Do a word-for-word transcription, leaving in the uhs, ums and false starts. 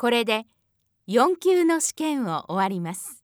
これでよん級の試験を終わります。